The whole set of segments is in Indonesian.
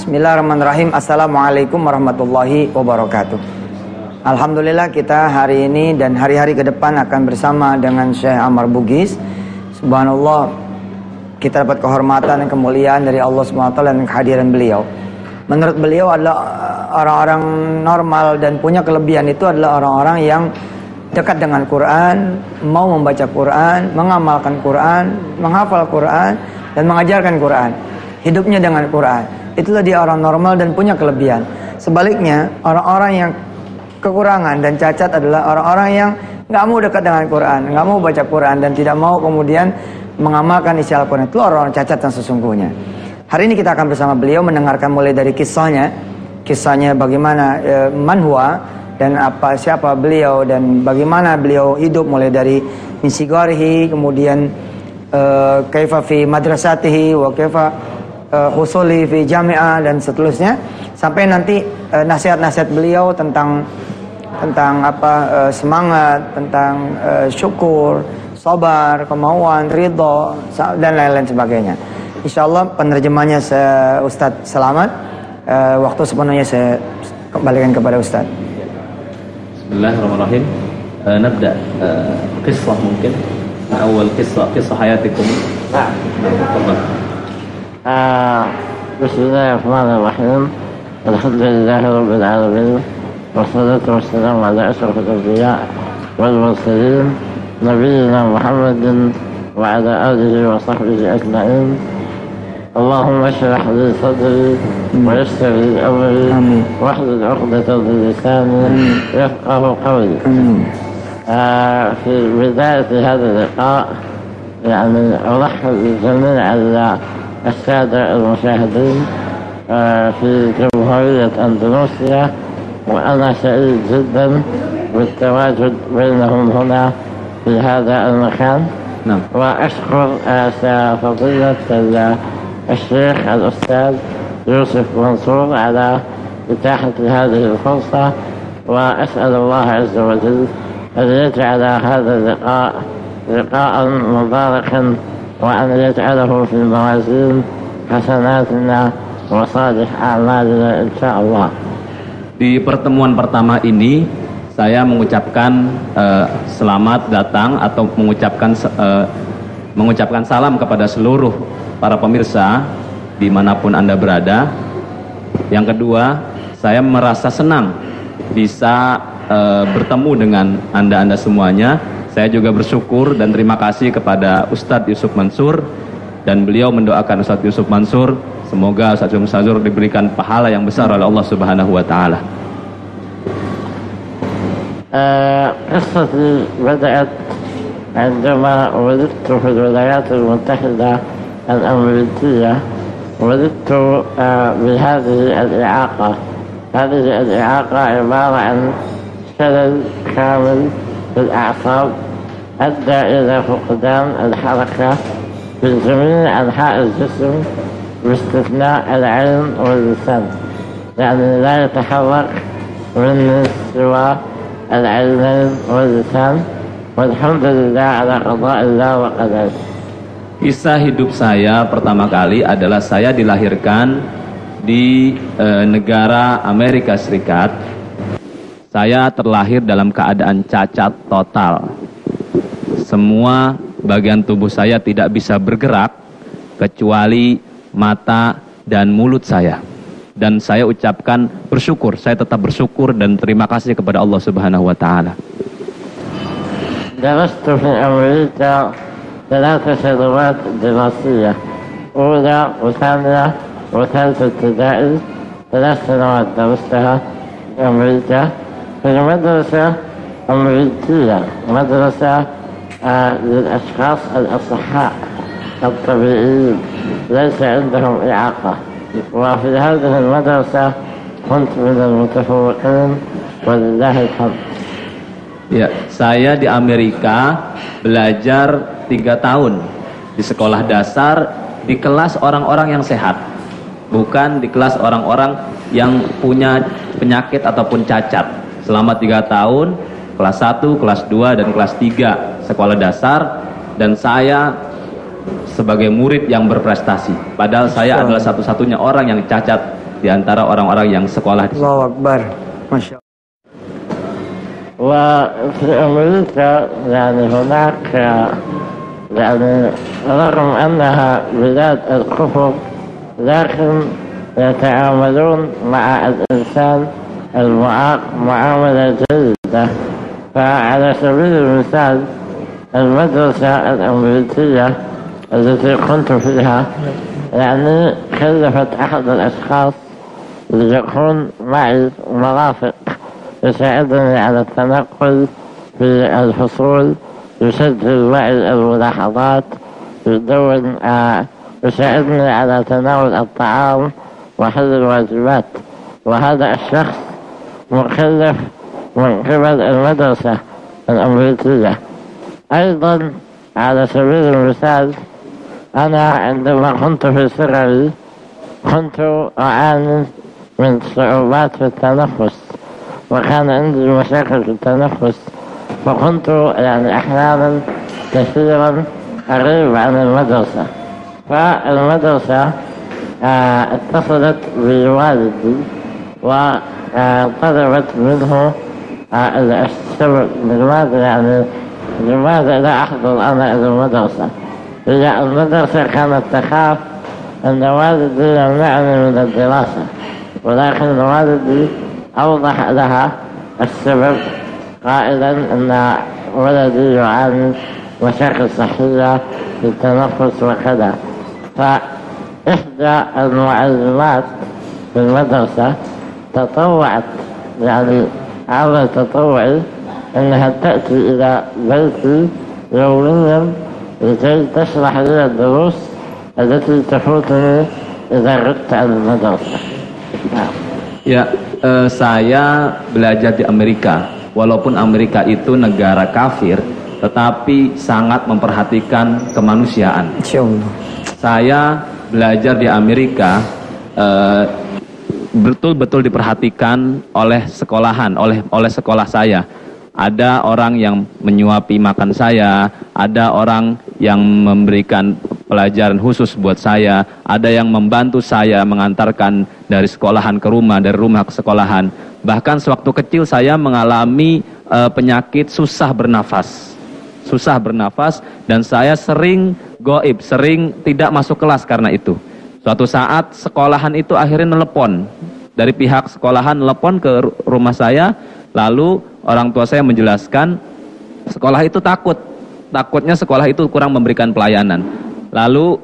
Bismillahirrahmanirrahim. Assalamualaikum warahmatullahi wabarakatuh. Alhamdulillah kita hari ini dan hari-hari ke depan akan bersama dengan Syekh Ammar Bugis. Subhanallah, kita dapat kehormatan dan kemuliaan dari Allah SWT dan kehadiran beliau. Menurut beliau adalah orang-orang normal dan punya kelebihan itu adalah orang-orang yang dekat dengan Quran, mau membaca Quran, mengamalkan Quran, menghafal Quran, dan mengajarkan Quran. Hidupnya dengan Quran. Itulah dia orang normal dan punya kelebihan. Sebaliknya, orang-orang yang kekurangan dan cacat adalah orang-orang yang nggak mau dekat dengan Quran, nggak mau baca Quran, dan tidak mau kemudian mengamalkan isi Al-Quran. Itu orang-orang cacat yang sesungguhnya. Hari ini kita akan bersama beliau mendengarkan mulai dari kisahnya bagaimana manhua dan siapa beliau dan bagaimana beliau hidup mulai dari misigarihi, kemudian kaifa fi madrasatihi wa kaifa husuli fi jami'ah dan seterusnya, sampai nanti nasihat-nasihat beliau tentang semangat, tentang syukur, sabar, kemauan, ridho dan lain-lain sebagainya. Insyaallah penerjemahnya Ustadz Selamat. Waktu sepenuhnya saya kembalikan kepada Ustadz. Bismillahirrahmanirrahim. Nabda qissah mungkin. Awal qissah hayatikum. بسم الله الرحمن الرحيم. الحمد لله رب العالمين، والصلاة والسلام على أشرف الأنبياء والمرسلين نبينا محمد وعلى آله وصحبه أجمعين. اللهم اشرح لي صدري ويسر لي أمري واحلل عقدة من لساني يفقه قولي. في بداية هذا اللقاء يعني أرحب بالجميع على السادة المشاهدين في جمهورية أندونيسيا، وأنا سعيد جدا بالتواجد بينهم هنا في هذا المكان. وأشكر فضيلة الشيخ الأستاذ يوسف منصور على إتاحة هذه الفرصة، وأسأل الله عز وجل أن يجعل هذا اللقاء لقاء مباركا، وأن يجعله في موازين حسناتنا وصالح أعمالنا إن شاء الله. Di pertemuan pertama ini saya mengucapkan selamat datang atau mengucapkan salam kepada seluruh para pemirsa dimanapun Anda berada. Yang kedua, saya merasa senang bisa bertemu dengan Anda semuanya. Saya juga bersyukur dan terima kasih kepada Ustadz Yusuf Mansur, dan beliau mendoakan Ustadz Yusuf Mansur semoga Ustadz Yusuf Mansur diberikan pahala yang besar oleh Allah Subhanahu wa taala. قصتي بدأت عندما ولدت في الولايات المتحدة الأمريكية. ولدت بهذه الإعاقة. هذه الإعاقة عبارة عن شلل كامل في الأعصاب أدى إلى فقدان الحركة في جميع أنحاء الجسم باستثناء العين واللسان، يعني لا يتحرك مني سوى العينين واللسان، والحمد لله على قضاء الله وقدره. Kisah hidup saya pertama kali adalah saya dilahirkan di negara Amerika Serikat. Saya terlahir dalam keadaan cacat total. Semua bagian tubuh saya tidak bisa bergerak kecuali mata dan mulut saya. Dan saya ucapkan bersyukur, saya tetap bersyukur dan terima kasih kepada Allah Subhanahu wa taala. درست في أمريكا 3 سنوات دراسية، أولى وثانية وثالثة ابتدائي. 3 سنوات درستها في أمريكا في مدرسة أمريكية، مدرسة للأشخاص الأصحاء الطبيعيين ليس عندهم إعاقة. وفي هذه المدرسة كنت من المتفوقين ولله الحمد. Ya, saya di Amerika belajar 3 tahun di sekolah dasar di kelas orang-orang yang sehat, bukan di kelas orang-orang yang punya penyakit ataupun cacat. Selama 3 tahun, kelas 1, kelas 2, dan kelas 3 sekolah dasar, dan saya sebagai murid yang berprestasi. Padahal saya adalah satu-satunya orang yang cacat di antara orang-orang yang sekolah di situ. Allahu Akbar. Masya Allah. وفي أمريكا يعني هناك يعني رغم أنها بلاد الكفر لكن يتعاملون مع الإنسان المعاق معاملة جيدة. فعلى سبيل المثال المدرسة الأمريكية التي كنت فيها يعني كلفت أحد الأشخاص ليكون معي مرافق يساعدني على التنقل في الفصول، يسجل معي الملاحظات، يدون، يساعدني على تناول الطعام وحل الواجبات. وهذا الشخص مكلف من قبل المدرسة الأمريكية. أيضا على سبيل المثال أنا عندما كنت في صغري كنت أعاني من صعوبات في التنفس، وكان عندي مشاكل في التنفس، فكنت يعني أحيانا كثيرا أغيب عن المدرسة. فالمدرسة اتصلت بوالدي وطلبت منه السبب لماذا لا أحضر أنا إلى المدرسة. هي المدرسة كانت تخاف أن والدي يمنعني من الدراسة، ولكن والدي أوضح لها السبب قائلا أن ولدي يعاني مشاكل صحية في التنفس وكذا. فإحدى المعلمات في المدرسة تطوعت يعني عمل تطوعي أنها تأتي إلى بيتي يوميا لكي تشرح لي الدروس التي تفوتني إذا غبت عن المدرسة. Ya, saya belajar di Amerika. Walaupun Amerika itu negara kafir, tetapi sangat memperhatikan kemanusiaan. Insyaallah. Saya belajar di Amerika betul-betul diperhatikan oleh sekolahan, oleh sekolah saya. Ada orang yang menyuapi makan saya, ada orang yang memberikan pelajaran khusus buat saya, ada yang membantu saya mengantarkan dari sekolahan ke rumah, dari rumah ke sekolahan. Bahkan sewaktu kecil saya mengalami penyakit susah bernafas dan saya sering goib, sering tidak masuk kelas karena itu. Suatu saat sekolahan itu akhirnya telepon, dari pihak sekolahan telepon ke rumah saya, lalu orang tua saya menjelaskan sekolah itu takutnya sekolah itu kurang memberikan pelayanan. Lalu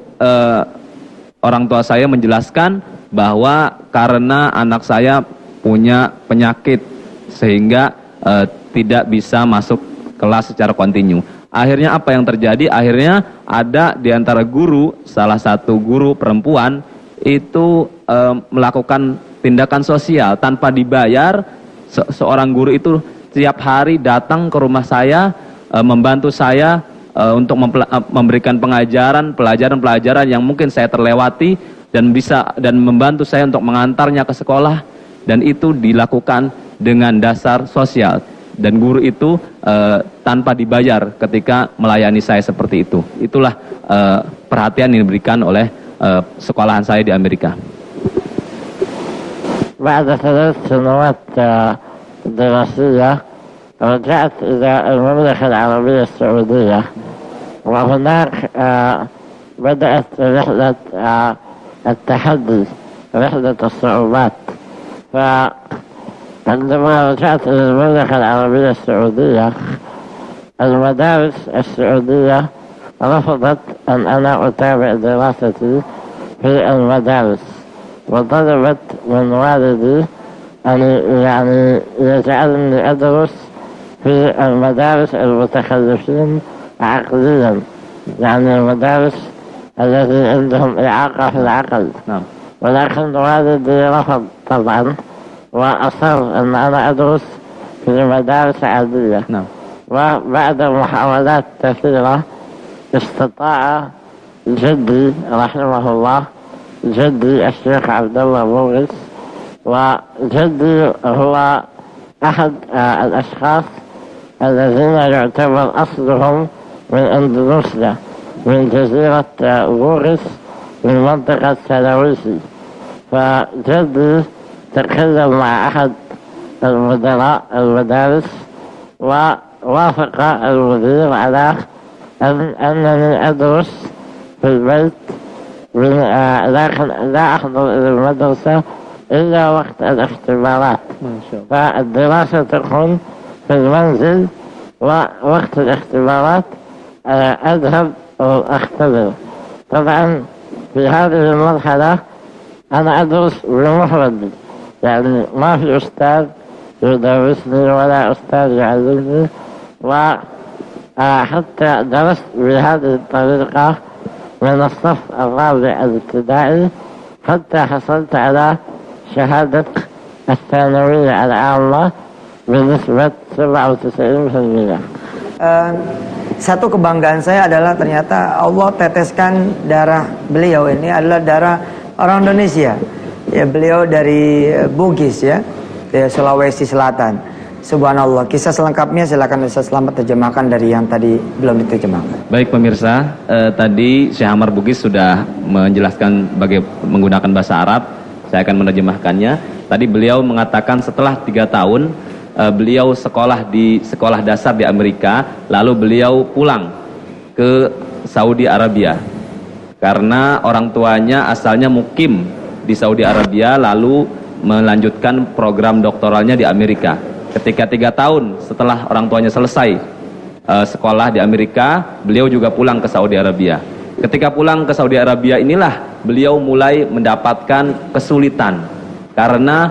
orang tua saya menjelaskan bahwa karena anak saya punya penyakit sehingga tidak bisa masuk kelas secara kontinu. Akhirnya apa yang terjadi? Akhirnya ada di antara guru, salah satu guru perempuan itu melakukan tindakan sosial tanpa dibayar. Seorang guru itu setiap hari datang ke rumah saya, membantu saya untuk memberikan pelajaran yang mungkin saya terlewati dan membantu saya untuk mengantarnya ke sekolah, dan itu dilakukan dengan dasar sosial, dan guru itu tanpa dibayar ketika melayani saya seperti itu. Itulah perhatian yang diberikan oleh sekolahan saya di Amerika. بعد 3 سنوات دراسية رجعت إلى المملكة العربية السعودية، وهناك بدأت رحلة التحدي، رحلة الصعوبات. فعندما رجعت إلى المملكة العربية السعودية المدارس السعودية رفضت أن أنا أتابع دراستي في المدارس، وطلبت من والدي أن يعني يجعلني أدرس في المدارس المتخلفين عقليا، يعني المدارس التي عندهم إعاقة في العقل. ولكن والدي رفض طبعا، وأصر أن أنا أدرس في مدارس عادية. وبعد محاولات كثيرة استطاع جدي رحمه الله، جدي الشيخ عبد الله بوغيس، وجدي هو أحد الأشخاص الذين يعتبر أصلهم من أندونيسيا، من جزيرة بوغيس من منطقة سلاويسي. فجدي تكلم مع أحد المدراء المدارس ووافق المدير على أنني أدرس في البيت، لكن لا أحضر إلى المدرسة إلا وقت الاختبارات. فالدراسة تكون في المنزل، ووقت الاختبارات أذهب وأختبر. طبعا في هذه المرحلة أنا أدرس بمفردي، يعني ما في أستاذ يدرسني ولا أستاذ يعلمني، وحتى درست بهذه الطريقة من الصف الرابع الابتدائي حتى حصلت على شهادة الثانوية العامة بنسبة 97%. Satu kebanggaan saya adalah ternyata Allah teteskan darah beliau ini adalah darah orang Indonesia. Ya, beliau dari Bugis ya, Sulawesi Selatan. Subhanallah. Kisah selengkapnya silakan Ustaz Slamet terjemahkan dari yang tadi belum diterjemahkan. Baik pemirsa, tadi Syekh Ammar Bugis sudah menjelaskan bagaimana menggunakan bahasa Arab. Saya akan menerjemahkannya. Tadi beliau mengatakan setelah 3 tahun beliau sekolah di sekolah dasar di Amerika, lalu beliau pulang ke Saudi Arabia karena orang tuanya asalnya mukim di Saudi Arabia, lalu melanjutkan program doktoralnya di Amerika. Ketika 3 tahun setelah orang tuanya selesai sekolah di Amerika, beliau juga pulang ke Saudi Arabia. Ketika pulang ke Saudi Arabia inilah beliau mulai mendapatkan kesulitan karena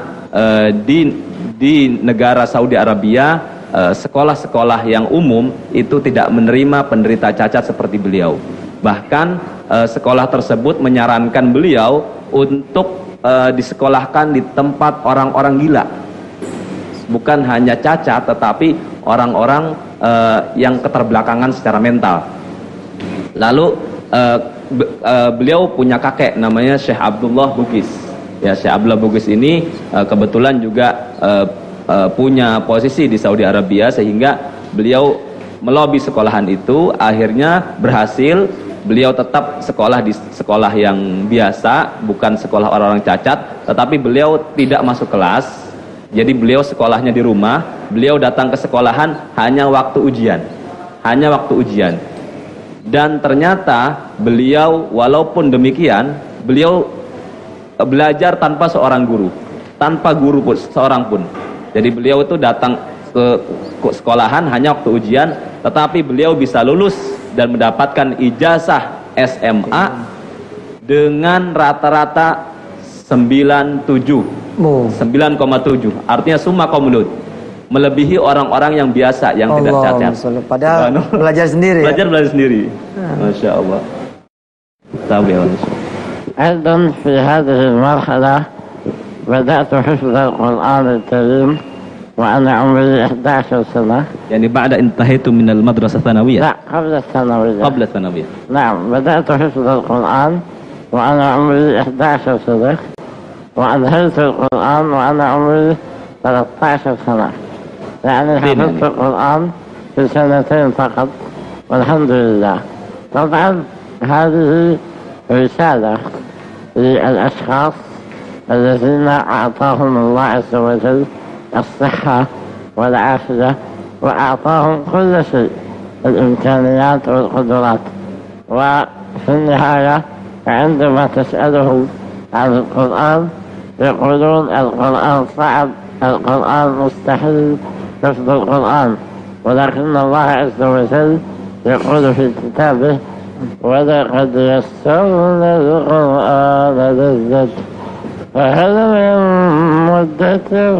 di negara Saudi Arabia sekolah-sekolah yang umum itu tidak menerima penderita cacat seperti beliau. Bahkan sekolah tersebut menyarankan beliau untuk disekolahkan di tempat orang-orang gila. Bukan hanya cacat, tetapi orang-orang yang keterbelakangan secara mental. Lalu beliau punya kakek namanya Syekh Abdullah Bugis. Ya, Syekh Abdullah Bugis ini kebetulan juga punya posisi di Saudi Arabia, sehingga beliau melobi sekolahan itu, akhirnya berhasil. Beliau tetap sekolah di sekolah yang biasa, bukan sekolah orang-orang cacat, tetapi beliau tidak masuk kelas. Jadi beliau sekolahnya di rumah. Beliau datang ke sekolahan hanya waktu ujian. Hanya waktu ujian. Dan ternyata beliau walaupun demikian, beliau belajar tanpa seorang guru. Tanpa guru pun, seorang pun. Jadi beliau itu datang ke sekolahan hanya waktu ujian, tetapi beliau bisa lulus dan mendapatkan ijazah SMA dengan rata-rata 9,7. Artinya summa komlut, melebihi orang-orang yang biasa yang tidak cacat. Padahal belajar sendiri. Belajar sendiri. Masya Allah. أيضا في هذه المرحلة بدأت حفظ القرآن الكريم وأنا عمري 11 سنة. يعني بعد انتهيت من المدرسة الثانوية؟ لا، قبل الثانوية. قبل الثانوية. نعم، بدأت حفظ القرآن وأنا عمري 11 سنة، وأنهيت القرآن وأنا عمري 13 سنة. يعني حفظت القرآن في 2 فقط، والحمد لله. طبعا هذه رسالة للأشخاص الذين أعطاهم الله عز وجل الصحة والعافية، وأعطاهم كل شيء، الإمكانيات والقدرات. وفي النهاية عندما تسألهم عن القرآن يقولون القرآن صعب، القرآن مستحيل حفظ القرآن، ولكن الله عز وجل يقول في كتابه: ولقد يسرنا القرآن للذكر فهل من مدكر.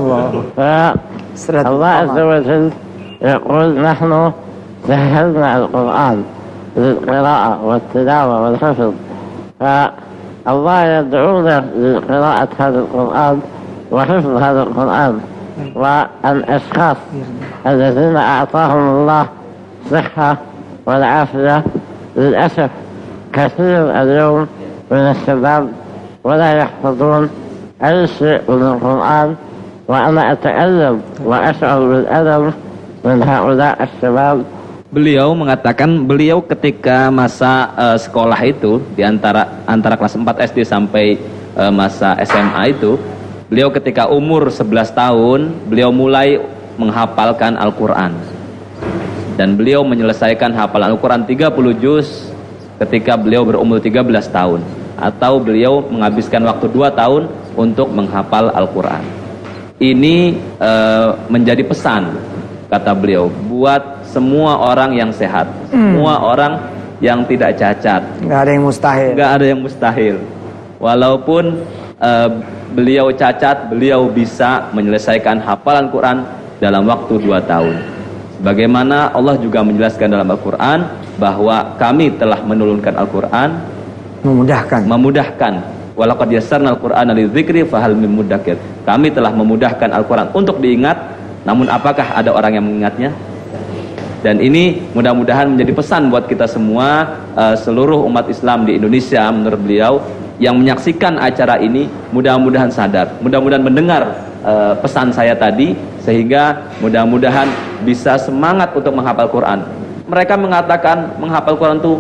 الله عز وجل يقول: نحن سهلنا القرآن للقراءة والتلاوة والحفظ. فالله يدعونا لقراءة هذا القرآن وحفظ هذا القرآن. والأشخاص الذين أعطاهم الله صحة والعافية للأسف كثير اليوم من الشباب ولا يحفظون أي شيء من القرآن، وأنا أتألم وأشعر بالألم من هؤلاء الشباب. Beliau mengatakan beliau ketika masa sekolah itu di antara kelas 4 SD sampai masa SMA itu, beliau ketika umur 11 tahun, beliau mulai menghafalkan Al-Quran. Dan beliau menyelesaikan hafalan Al-Quran 30 juz ketika beliau berumur 13 tahun. Atau beliau menghabiskan waktu 2 tahun untuk menghafal Al-Quran. Ini menjadi pesan, kata beliau, buat semua orang yang sehat, semua orang yang tidak cacat. Nggak ada yang mustahil. Nggak ada yang mustahil. Walaupun beliau cacat, beliau bisa menyelesaikan hafalan Quran dalam waktu 2 tahun. Bagaimana Allah juga menjelaskan dalam Al-Quran bahwa kami telah menurunkan Al-Quran memudahkan. Walaqad yassarnal Qur'ana lidzikri fahal mim muddakir. Kami telah memudahkan Al-Quran untuk diingat, namun apakah ada orang yang mengingatnya? Dan ini mudah-mudahan menjadi pesan buat kita semua, seluruh umat Islam di Indonesia, menurut beliau, yang menyaksikan acara ini mudah-mudahan sadar, mudah-mudahan mendengar pesan saya tadi, sehingga mudah-mudahan bisa semangat untuk menghafal Quran. Mereka mengatakan menghafal Quran itu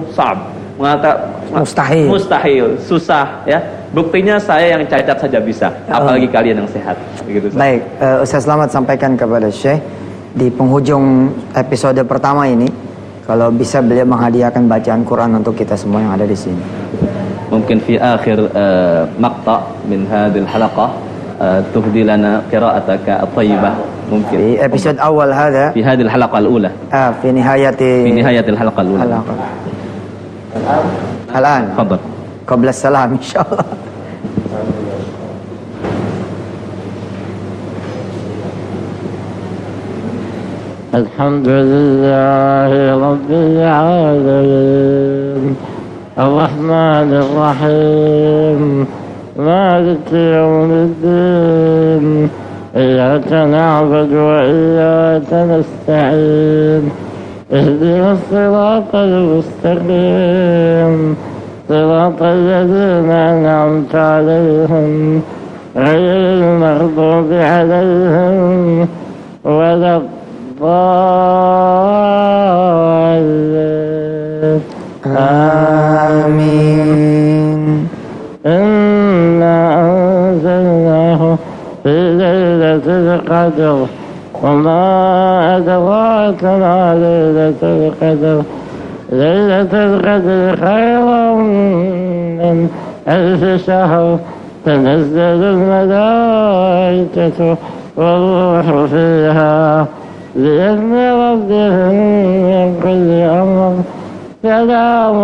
mustahil, susah, ya. Buktinya saya yang cacat saja bisa, apalagi kalian yang sehat. Begitu. Baik, Ustaz Selamat sampaikan kepada Syekh di penghujung episode pertama ini, kalau bisa beliau menghadiahkan bacaan Quran untuk kita semua yang ada di sini. Mungkin fi akhir maqta' min hadhil halaqah tuhdi lana qira'ataka at-thayyibah. Mungkin di episode awal hada fi hadhil halaqah al-ula. Fi nihayatil halaqah al-ula. Al-an. Tafadhal. Qabla salam insyaallah. الحمد لله رب العالمين الرحمن الرحيم مالك يوم الدين إياك نعبد وإياك نستعين اهدنا الصراط المستقيم صراط الذين أنعمت عليهم غير المغضوب عليهم ولا الضالين آمين. إنا أنزلناه في ليلة القدر وما أدراك ما ليلة القدر ليلة القدر خير من 1000 شهر تنزل الملائكة والروح فيها بإذن ربهم من كل أمر سلام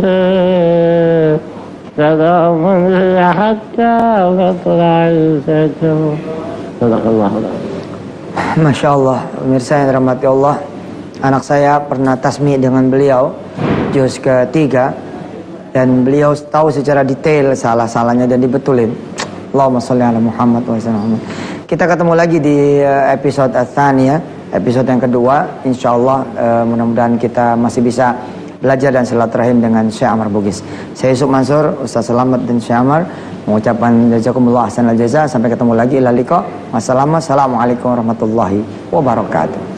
هي حتى مطلع الفجر. صدق الله العظيم. Masya Allah, pemirsa yang dirahmati Allah, anak saya pernah tasmi dengan beliau juz ketiga, dan beliau tahu secara detail salah-salahnya dan dibetulin. Allahumma sholli ala Muhammad wa sallam. Kita ketemu lagi di episode Ats-Tsaniyah, episode yang kedua. Insyaallah mudah-mudahan kita masih bisa belajar dan silaturahim dengan Syekh Amar Bugis. Saya Yusuf Mansur, Ustaz Selamat dan Syekh Amar mengucapkan jazakumullah ahsanal jaza. Sampai ketemu lagi, ila liqa. Wassalamualaikum warahmatullahi wabarakatuh.